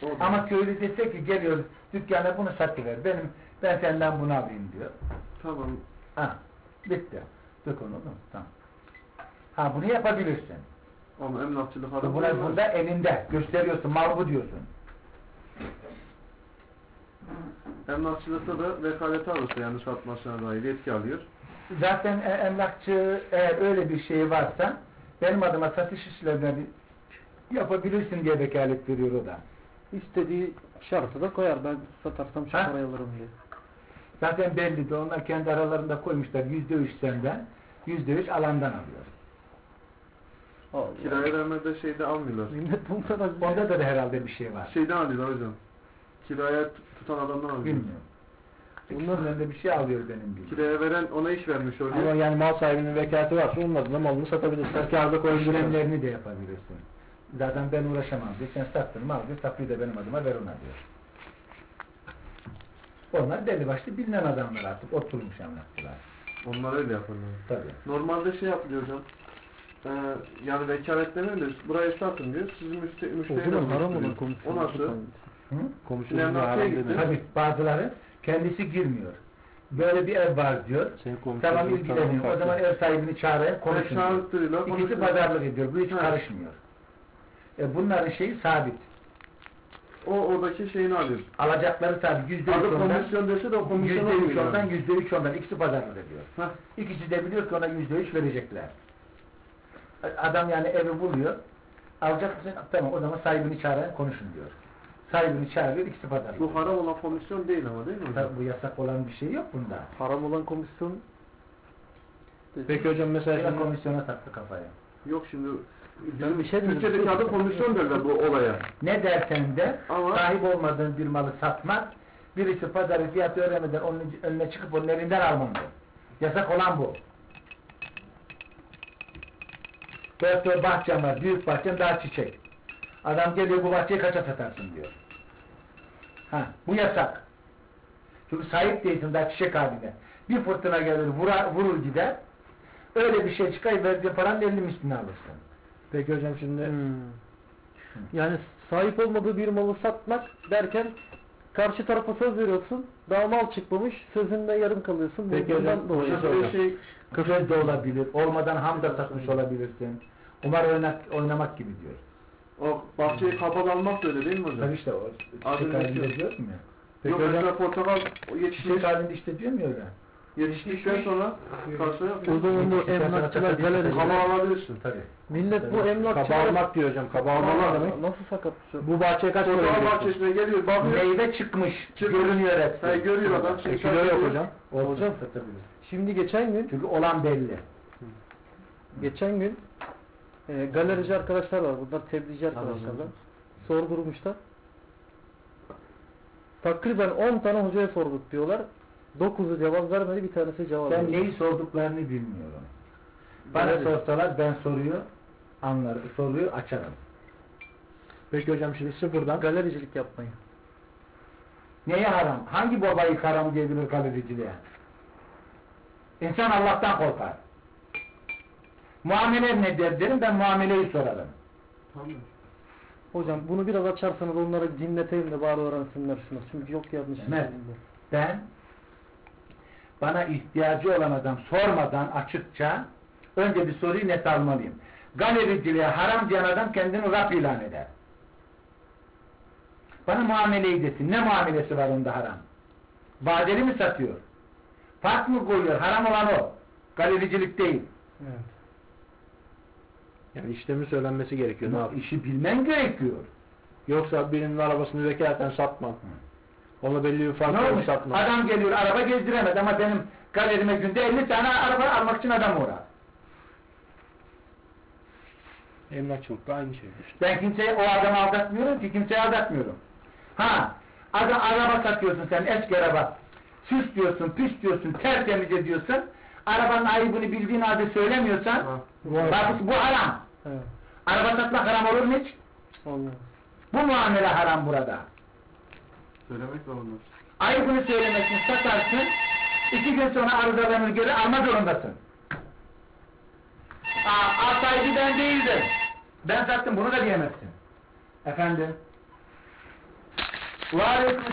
Ama köylü dese ki geliyor dükkana bunu satıver. Ben senden bunu alayım diyor. Tamam. Ha, bitti. Dök onu. Tamam. Ha, bunu yapabilirsin. Ama emlakçılık haram. Bunda elinde gösteriyorsun, mal bu diyorsun. Emlakçılıkta da vekaleti alırsa yani satmasına dair yetki alıyor. Zaten emlakçı eğer öyle bir şey varsa benim adıma satış işlemlerini yapabilirsin diye vekalet veriyor o da. İstediği şartı da koyar. Ben satarsam şu parayı alırım diye. Zaten belli de onlar kendi aralarında koymuşlar %3 senden, %3 alandan alıyor. Allah. Kiraya vermede şeyde almıyorlar. Onda da herhalde bir şey var. Şeyden alıyorlar hocam. Kiraya tutan adamdan alıyor. Bilmiyorum. Bunların önünde bir şey alıyor benim gibi. Kiraya veren ona iş vermiş oluyor. Ama yani mal sahibinin vekaleti varsa onun adına malını satabilirsin. Kârda koyabilirsin. İşlemlerini de yapabilirsin. Zaten ben uğraşamam diyor. Sen sattın mı al diyor. Tapuyu da benim adıma ver ona diyor. Onlar belli başlı bilinen adamlar artık. Oturmuş emlakçılar. Onlar öyle yaparlar. Tabii. Normalde şey yapılıyor hocam. Yani vekaletlemeyin de burayı satın diyor. Sizin müşteriniz haram olan komisyon. O nasıl? Komşunun Emlakçıya gitti. Tabii bazıları kendisi girmiyor. Böyle bir ev var diyor. Tamam ilgileniyor. O zaman ev sahibini çağırayım konuşuyor. İkisi pazarlık ediyor. Bu hiç karışmıyor. Bunların şeyi sabit. O oradaki şeyini alıyor. Alacakları sabit. Adı komisyon dese de o komisyon %3 ondan, %3 ondan. İkisi pazarlık ediyor. İkisi de biliyor ki ona %3 verecekler. Adam yani evi buluyor. Alacak mısın? Tamam o zaman sahibini çağırayım konuşun diyor. Sahibini çağırıyor, ikisi pazarlık. Bu haram olan komisyon değil ama değil mi hocam? Tabii bu yasak olan bir şey yok bunda. Haram olan komisyon. Peki hocam mesela komisyona taktı kafaya. Yok şimdi ben bir şey Türkçedeki adı komisyon derler bu olaya. Ne dersen de ama sahip olmadığın bir malı satmak, birisi pazarı fiyatı öğrenmeden onun önüne çıkıp onun elinden almandır. Yasak olan bu. Dört bahçem var, büyük bahçem daha çiçek. Adam geliyor bu bahçeyi kaça satarsın diyor. Bu yasak. Çünkü sahip değilsin daha çiçek haline. Bir fırtına gelir vurur gider. Öyle bir şey çıkar verdiğin paranın 50 mislini alırsın. Peki hocam şimdi yani sahip olmadığı bir malı satmak derken karşı tarafa söz veriyorsun. Daha mal çıkmamış. Sözünde yarım kalıyorsun. Peki hocam Küfür de olabilir. Olmadan ham da satmış olabilirsin. Umar oynamak gibi diyor. O bahçeyi kabal almak da öyle değil mi hocam? Tabii işte o çiçek halinde diyor mu? Yok mesela portakal yetişmiş. Çiçek halinde işte diyor mu öyle? Yetiştikten sonra karşıya o zaman bu emlakçılar galerisi kabal alabilirsin. Tabii. Millet bu emlakçılar kaba almak diyor hocam. Kaba almak demek. nasıl sakat bir şey? Bu bahçeye kaç para Portakal veriyorsun? bahçesine geliyor bakıyor. Meyve çıkmış. Görünüyor hep. Görüyor adam. Kilo yok hocam. Hocam şimdi geçen gün çünkü olan belli. Geçen gün galerici arkadaşlar var. Bunlar tebliğci arkadaşlar. Sordurmuşlar. Takriben 10 tane hocaya sorduk diyorlar. 9'u cevap vermedi, bir tanesi cevap verdi. Ben neyi sorduklarını bilmiyorum. Bana sorsalar ben soruyu açarım. Peki hocam şimdi sıfırdan galericilik yapmayı. Neye haram? Hangi babayı haram diyebilir galericiliğe? İnsan Allah'tan korkar. Muamele ne derim? Ben muameleyi sorarım. Tamam. Hocam bunu biraz açarsanız onlara dinleteyim de bari öğrensinler şunu. Çünkü yok yanlış. Ben bana ihtiyacı olan adam sormadan açıkça önce bir soruyu net almalıyım. Galericiliğe haram diyen adam kendini Rab ilan eder. Bana muameleyi desin. Ne muamelesi var onda haram? Vadeli mi satıyor? Fark mı koyuyor? Haram olan o. Galericilik değil. Evet. Yani işlemi söylenmesi gerekiyor. Ne yapayım? İşi bilmen gerekiyor. Yoksa birinin arabasını vekaleten satmam. Ona belli bir farklı satmam. Adam geliyor araba gezdiremez ama benim galerime günde 50 tane araba almak için adam uğrar. Emlakçılıkta aynı şey işte. Ben kimseye o adamı aldatmıyorum ki kimseyi aldatmıyorum. Araba satıyorsun sen eski araba. Süs diyorsun, püs diyorsun, tertemiz ediyorsun. Arabanın ayıbını bildiğin halde söylemiyorsan bu haram. Evet. Araba satmak haram olur mu hiç? Olmaz. Bu muamele haram burada. Söylemek zorunda. Ayıbını söylemek için satarsın. 2 gün sonra arızalarını geri alma zorundasın. Sahibi ben değildim. Ben sattım bunu da diyemezsin. Efendim? Var etmiş